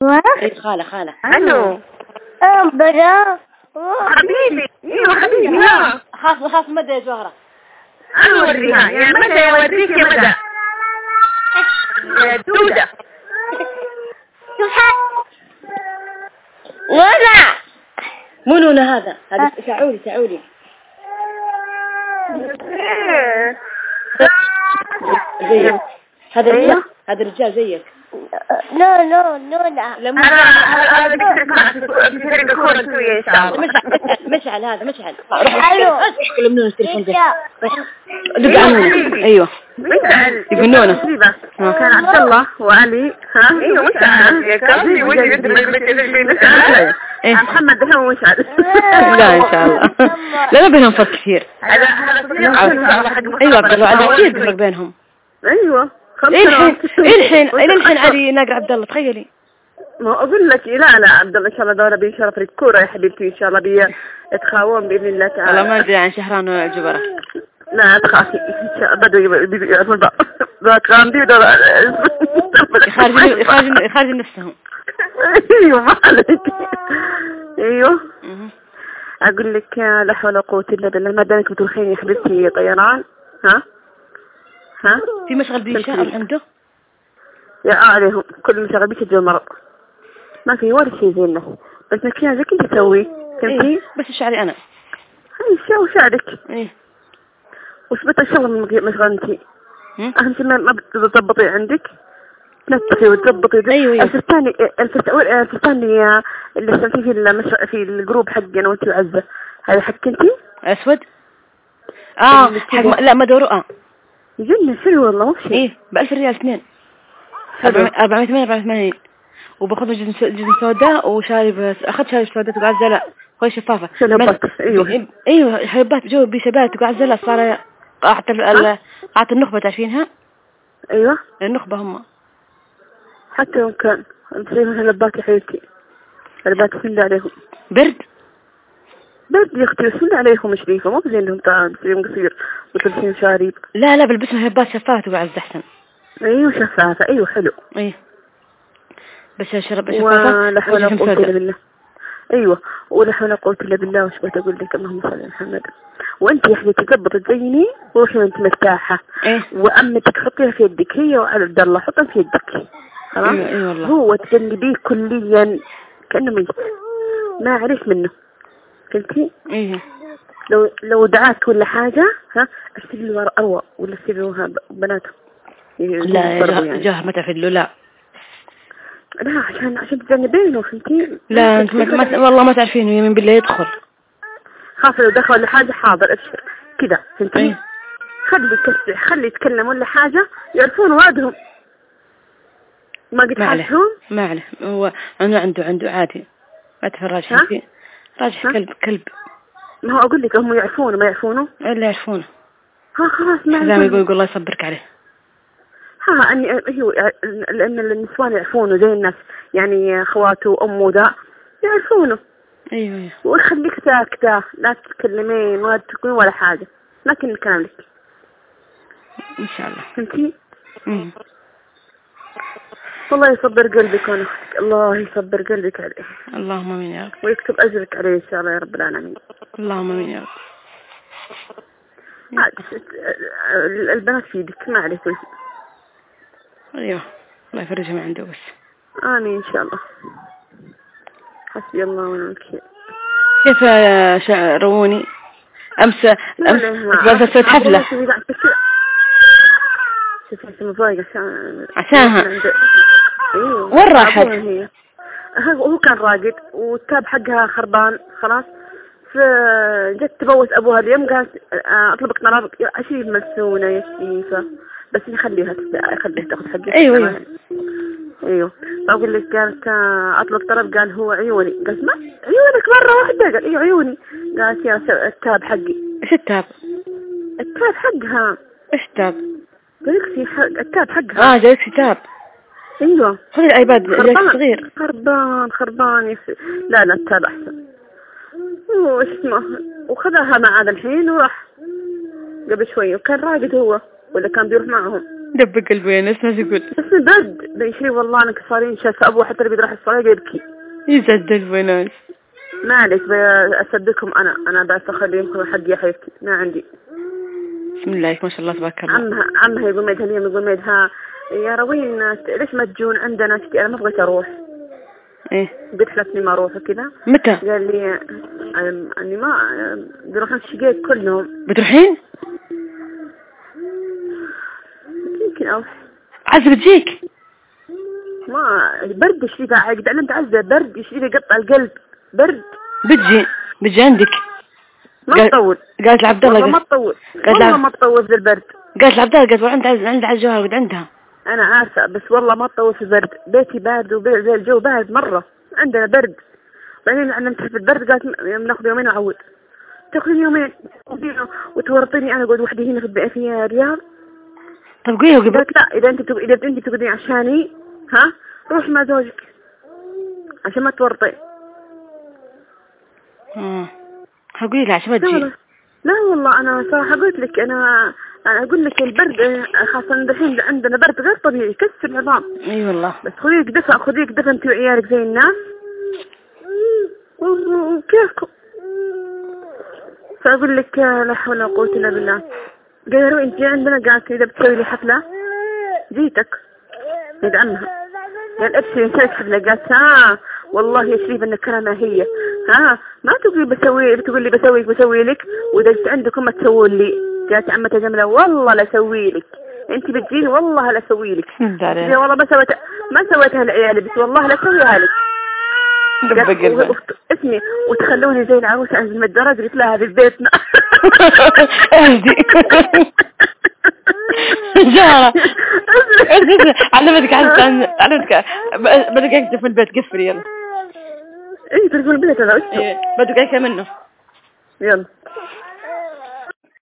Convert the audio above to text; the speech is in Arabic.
ايه خالة الو برا حبيبي. ايوه حبيبي. ها خاف مدى يا جوهرة. انا اوريها يا مدى، اوريك يا مدى يا دودة. نونا مو نونا هذا سعولي زيك. هذا الرجال زيك. نونا لما انا بشترك الكورة سوية ان شاء الله. مشعل هذا مشعل. الو كل منون التليفون ده. دق عنون. ايوه يقول نونا. كان عبد الله وعلي. ها ايوه مشعل يا كافي وجهي محمد دحين ومشعل. لا ان شاء الله. لا بينهم فرق كثير. ايوه قالوا على كثير فرق بينهم. ايوه الحين علي ناقر عبد الله تخيلي. ما اقول لك لا عبد الله ان شاء الله دوره بشرف الكوره يا حبيبتي ان شاء الله بيتخاون باذن الله تعالى. والله ما ادري عن شهران وجبره. لا تخافي ان شاء الله بدو يعرفون بعض غامدي يخرجوا نفسهم. ايوه ما عليك. ايوه اقول لك لا حول ولا قوه الا بالله. ما دامك بتروحين يا حبيبتي طيران. ها في مشغل بيشاء عنده يا عليهم كل مشغل بيشجوا المرض. ما في ولا شيء زي الناس. بس مكياجك زي كنت تسوي فهمتي. إيه بس شعري انا شو شعرك. ايه وش بتشغل من مشغل انتي. اهم شيء ما بتضبطي عندك تنفخي وتضبطي. ايوه الفستان اللي استمتي في الجروب حقنا وانتي وعزة هذا حق انتي اسود. لا ما دوره جنة حلو والله مو شيء. ايه ب1000 ريال 2 488 وباخذ جزم سوداء وشارب اخذت شارب سوداء تقعد زلا خوي شفافة. ايوه حبات جو بشبات تقعد زلا صار اعطت النخبة تعرفينها. ايوه النخبة هم حتى لو كان تصير لبات يا حبيبتي. لبات سند عليهم برد يا اختي سند عليهم شريفة مو زين لهم تصيرون قصير وتلبسين شارب. لا بلبسهم هبات شفافة تقعد احسن. ايوه شفافة ايوه حلو. ايه بس شرب شفافة ولا حول ولا قوة الا بالله. ايوه ولا حول ولا قوة الا بالله. وش بتقول لك اللهم صل على محمد. وانت يا حبيبتي تضبطي تزيني وروحي وانت مرتاحة. ايه وامتك حطيها في يدك هي وعلى عبد الله حطها في يدك. خلاص ايه والله. هو تجنبيه كليا كأنه ميت ما عرف منه فهمتي. ايه لو دعاك ولا حاجة اشتري له اروى ولا اشتري له بناته. لا جاه ما تعرف له لا عشان تجنبينه فهمتي. لا انت والله ما تعرفينه يمين بالله يدخل. خاف لو دخل ولا حاجة حاضر ابشر كذا فهمتي. ايه خلي يتكلم ولا حاجة يعرفون وادهم. ما قد حاسهم ما عليه هو عنده عادي ما تفرج فيه راجح كلب. ما هو اقول لك هم يعرفونه ما يعرفونه الا يعرفونه. خلاص ما زي يقول الله يصبرك عليه. اني لان النسوان يعرفونه زي الناس يعني اخواته وامه ذا يعرفونه. ايوه وخليك ساكتة لا تتكلمين ولا تكوني ولا حاجة ما كن كلامك ان شاء الله فهمتي. الله يصبر قلبك ونختك. الله يصبر قلبك عليه. اللهم امين يا رب. ويكتب اجرك عليه ان شاء الله يا رب العالمين. اللهم امين يا رب. البنات في يدك ما عليك. ايوه الله يفرجها من عنده بس. امين ان شاء الله. حسبي الله ونعم الوكيل. كيف روني امس سويت حفلة شوفي مضايقة عشانها. وين راحت؟ هو كان راقد والتاب حقها خربان خلاص. جت تبوس ابوها اليوم قالت اطلبك طلب اشيل مسونة يا شريفة بس خليها تاخذ حقها. ايوه اقول لك قالت اطلب طلب قال هو عيوني. قالت ما عيونك مرة واحدة. قال ايوه عيوني. قالت يا التاب حقي. ايش التاب حقها. ايش التاب؟ جالكسي التاب حقها. جالكسي تاب. ايوه خذي الايباد جالكسي صغير. خربان لا التاب احسن. وش اسمه وخذها مع هذا الحين وراح قبل شوي وكان راقد هو ولا كان بيروح معهم دب قلبي انا اسمع تقول بس برد بيشي والله انا كسارين شاف ابوه حتى اللي بيروح الصلاة يبكي يزدل بناس. معلش بأصدقكم انا بس اخليكم حق يا حبيبتي ما عندي. بسم الله ما شاء الله تبارك الله. عمها يقول ميدها اليوم يقول ميدها يا روين ليش ما تجون عندنا انا ما بغيت اروح. ايه قلت حلفني ما اروح وكذا. متى؟ قال لي اني ما بروح الشقيق كلهم. بتروحين؟ يمكن اروح. عزة بتجيك؟ ما برد شي قاعد انت عزة برد شي يقطع القلب برد. بتجي عندك. ما تطول. قالت لعبد الله ما تطول. والله ما تطول في البرد. قالت لعبد الله قالت عند الجوهر قد عندها. انا عارفه بس والله ما تطول في البرد بيتي بارد وزي الجو بارد مره عندنا برد. بعدين انا نمسح في البرد قالت ناخذ يومين وعود. تاخذين يومين وتورطيني انا اقعد وحدي هنا في الرياض. طب قولي قالت لا اذا انت تقعدين عشاني ها روح مع زوجك عشان ما تورطي. هقولي لها عشان ما تجي. لا والله انا صراحه قلت لك انا اقول لك البرد خاصه الحين عندنا برد غير طبيعي يكسر العظام. اي والله. بس خذيك دفى انت وعيالك زي الناس وكيفكم. فاقول لك لا حول ولا قوه الا بالله. قالوا انت عندنا قالت اذا بتسوي لي حفله جيتك يد عمها. قال ابشري نسوي حفله. قالت والله يا شريف ان كلامها هي ما تقول لي بسوي لك واذا جيت عندكم ما تسوون لي. قالت عمتها جميله والله لا اسوي لك انت بتجيني والله لا اسوي لك. والله ما سويتها لعيالي بس والله لا اسويها لك. اسمي وتخلوني زي العروسه انزل من الدرج. قلت لها هذه بيتنا. اهدي جارة علمتك بدك اكتب في البيت قفري يلا. ايه تقول البيت هذا بدك اكتب منه يلا.